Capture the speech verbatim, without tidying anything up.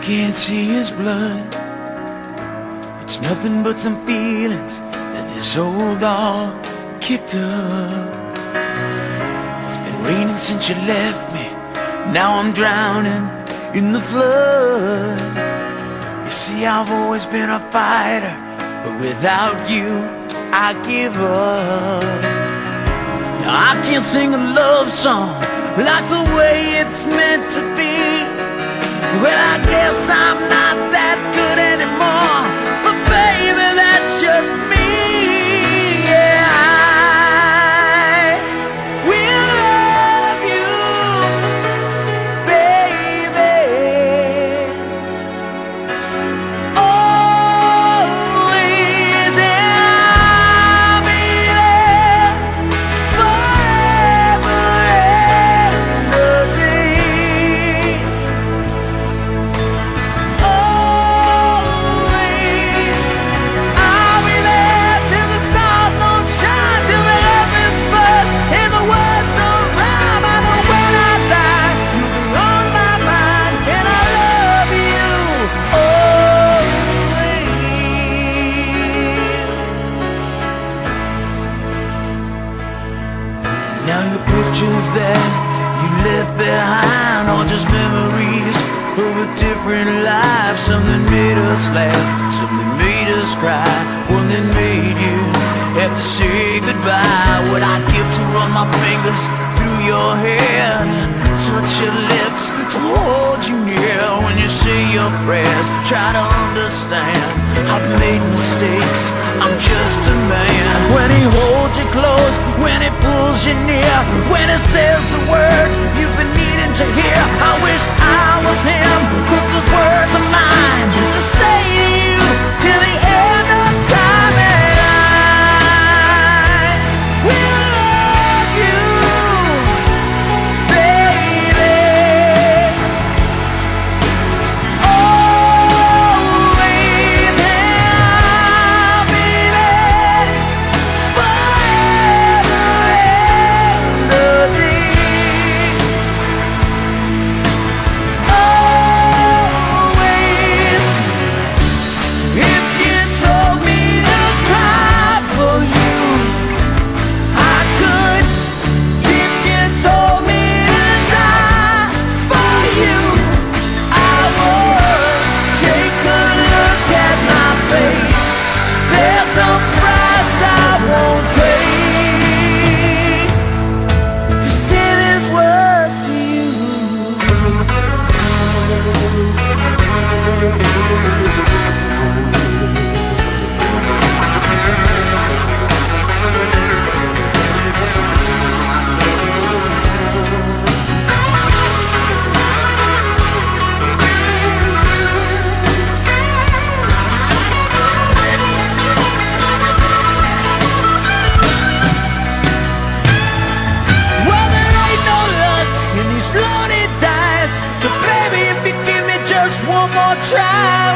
can't see his blood. It's nothing but some feelings that this old dog kicked up. It's been raining since you left me. Now I'm drowning in the flood. You see, I've always been a fighter, but without you, I give up. Now I can't sing a love song like the way it's meant to be. Well, I guess I'm not that good anymore, but baby, that's just me. Yeah, I will love you, baby, always, and I'll be there forever and a day. Now the pictures that you left behind are just memories of a different life. Something made us laugh, something made us cry, one that made you have to say goodbye. What I'd give to run my fingers through your hair, touch your lips, to hold you near. When you say your prayers, try to understand, I've made mistakes, I'm just a man. When he holds you close, when he pulls you near, when he says the words you've been needing to hear, I wish I was him, but those words are mine to say to you till the end of time. And I will love you, baby, always, and I'll be there forever and a day. Always. If you told me to cry for you, I could. If you told me to die for you, I would. Take a look at my face, there's no price I won't pay to say these words to you. Well, there ain't no luck in these lonely dice, but baby, if you give me just one more try,